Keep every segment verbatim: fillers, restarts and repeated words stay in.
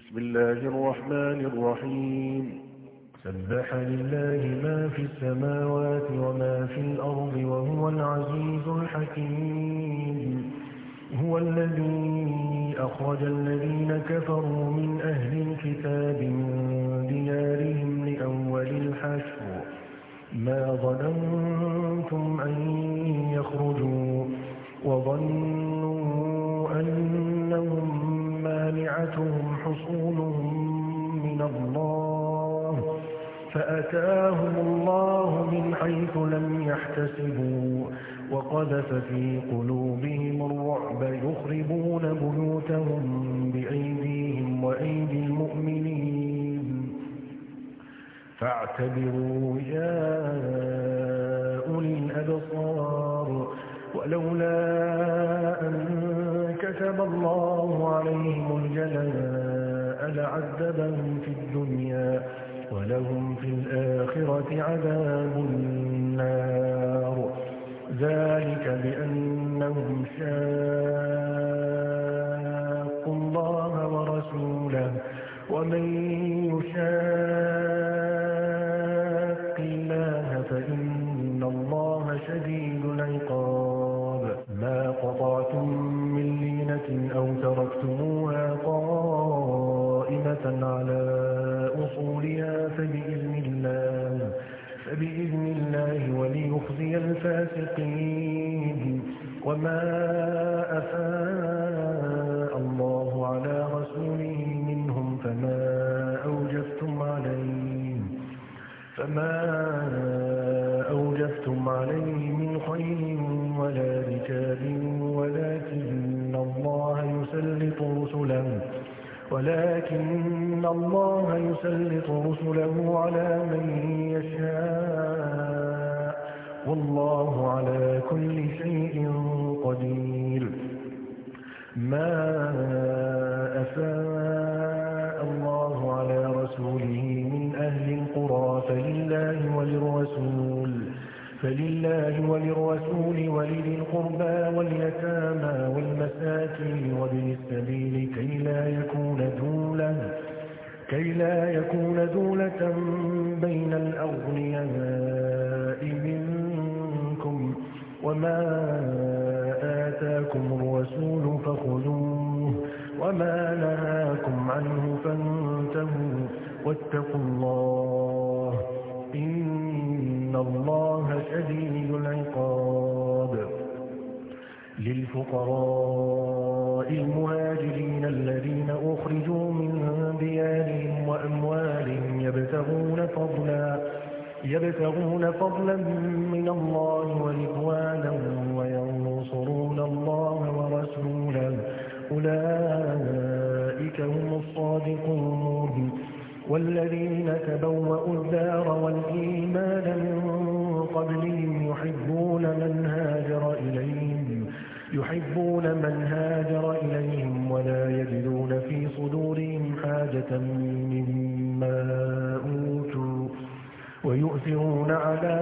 بسم الله الرحمن الرحيم سبح لله ما في السماوات وما في الأرض وهو العزيز الحكيم هو الذي أخرج الذين كفروا من أهل الكتاب من ديارهم لأول الحشر ما ظننتم أن يخرجوا وظنوا أنهم مانعتهم حصونهم من الله فأتاهم الله من حيث لم يحتسبوا وقذف في قلوبهم الرعب يخربون بيوتهم بأيديهم وأيدي المؤمنين فاعتبروا يا أولي الأبصار ولولا أن كتب الله عليهم الجلاء لعذبهم في الدنيا ولهم في الآخرة عذاب النار ذلك بأنهم شاقوا الله ورسوله ومن يشاق الله فإن الله شديد العقاب ما قطعتم من لينة أو تركتموها قائمة على أصولها فبإذن الله فبإذن الله وليخزي الفاسقين وما أفاء الله على رسوله منهم فما أوجفتم عليه فما أوجفتم عليه من خيل ولا ركاب ولكن الله يسلط رسله ولكن الله يسلط رسله على من يشاء والله على كل شيء قدير ما أفاء الله على رسوله من أهل القرى فلله وللرسول فلله وللرسول ولذي القربى واليتامى والمساكين وابن السبيل كي لا يكون دولة كي لا يكون دولة بين الأغنياء منكم وما آتاكم الرسول فخذوه وما نهاكم عنه فانتهوا واتقوا الله إن الله شديد العقاب للفقراء المهاجرين الذين أخرجوا من ديارهم وأموالهم يبتغون فضلا يبتغون فضلا من الله ورضوانا وينصرون الله ورسوله أولئك هم الصادقون والذين تبوأوا الدار والإيمان من قبلهم يحبون من هاجر إليهم يحبون من هاجر إليهم ولا يجدون في صدورهم حاجة مما أوتوا ويؤثرون على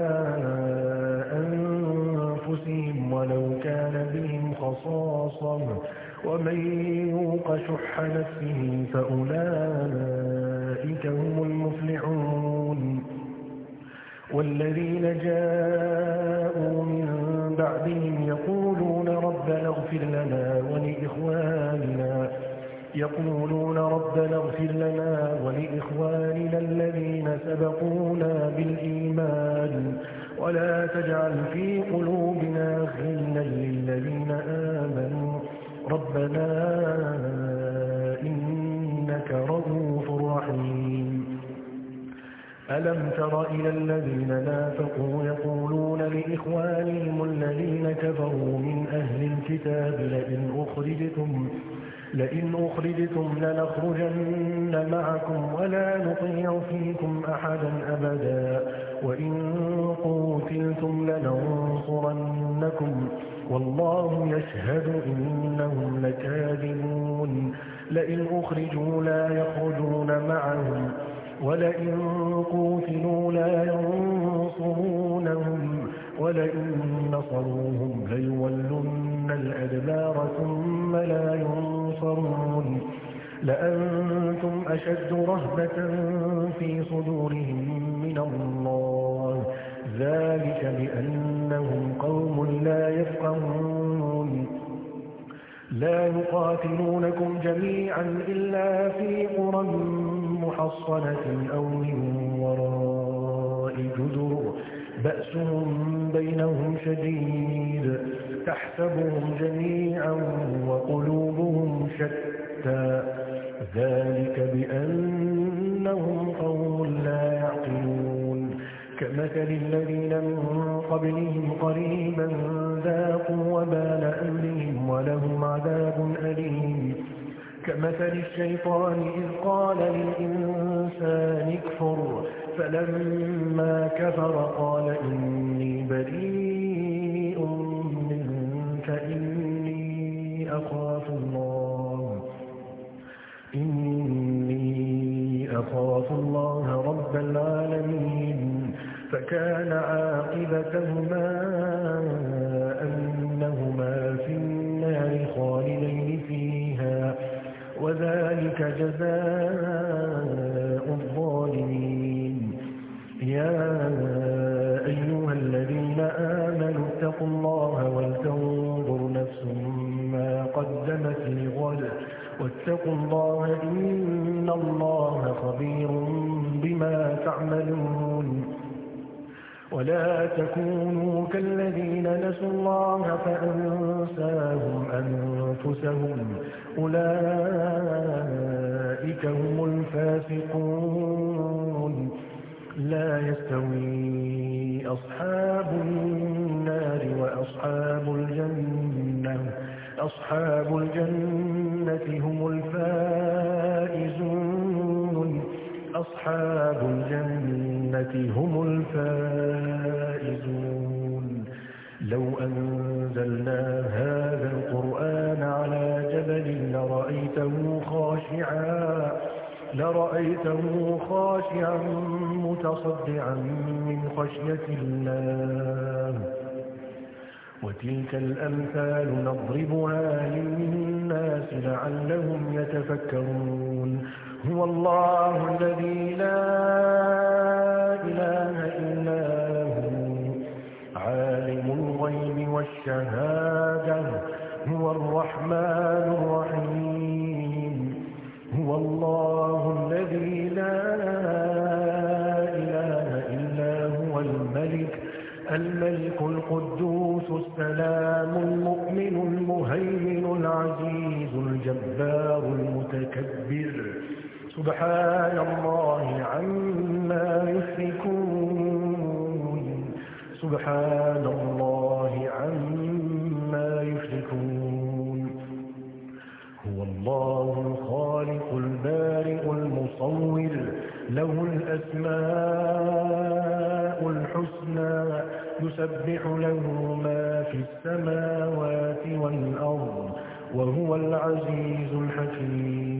أنفسهم ولو كان بهم خصاصة ومن يوق شح نفسه فأولئك هم المفلحون والذين جاءوا من بعدهم يقولون ربنا اغفر لنا ولإخواننا يقولون ربنا اغفر لنا ولإخواننا الذين سبقونا بالإيمان ولا تجعل في قلوبنا غلا للذين آمنوا ربنا إنك رؤوف رحيم ألم تر إلى الذين نافقوا يقولون لإخوانهم الذين كفروا من أهل الكتاب لئن أخرجتم لئن أخرجتم لنخرجن معكم ولا نطيع فيكم أحدا أبدا وإن قوتلتم لننصرنكم والله يشهد إنهم لكاذبون لئن أخرجوا لا يخرجون معهم ولئن قوتلوا لا ينصرونهم ولئن نصروهم ليولن الأدبار ثم لا ينصرون لأنتم أشد رهبة في صدورهم من الله ذلك بأنهم قوم لا يفقهون لا يقاتلونكم جميعا إلا في قرى محصنة أو من وراء جدر بأسهم بينهم شديد تحسبهم جميعا وقلوبهم شتى ذلك بأنهم قوم لا يعقلون كمثل الذين من قبلهم قريبا ذاقوا وبال أمرهم ولهم عذاب أليم كمثل الشيطان إذ قال للإنسان اكفر فلما كفر قال إني بريء منك إني أخاف الله إني أخاف الله رب العالمين فكان عاقبتهما أنهما في النار خالدين فيها وذلك جزاء الظالمين يا أيها الذين آمنوا اتقوا الله ولتنظر نفس ما قدمت لغد واتقوا الله إن الله خبير بما تعملون ولا تكونوا كالذين نسوا الله فأنساهم أنفسهم أولئك هم الفاسقون لا يستوي أصحاب النار وأصحاب الجنة أصحاب الجنة هم الفائزون أصحاب الجنة هم الفائزون لو أنزلنا هذا القرآن على جبل لرأيته خاشعا لرأيته خاشعا متصدعا من خشية الله وتلك الأمثال نضربها للناس لعلهم يتفكرون هو الله الذي لا إله إلا هو عالم الغيب والشهادة هو الرحمن الرحيم هو الله الذي لا إله إلا هو الملك الملك القدوس السلام المؤمن المهيمن العزيز الجبار المتكبر سبحان الله عما يشركون سبحان الله عما يشركون هو الله الخالق البارئ المصور له الأسماء الحسنى يسبح له ما في السماوات والأرض وهو العزيز الحكيم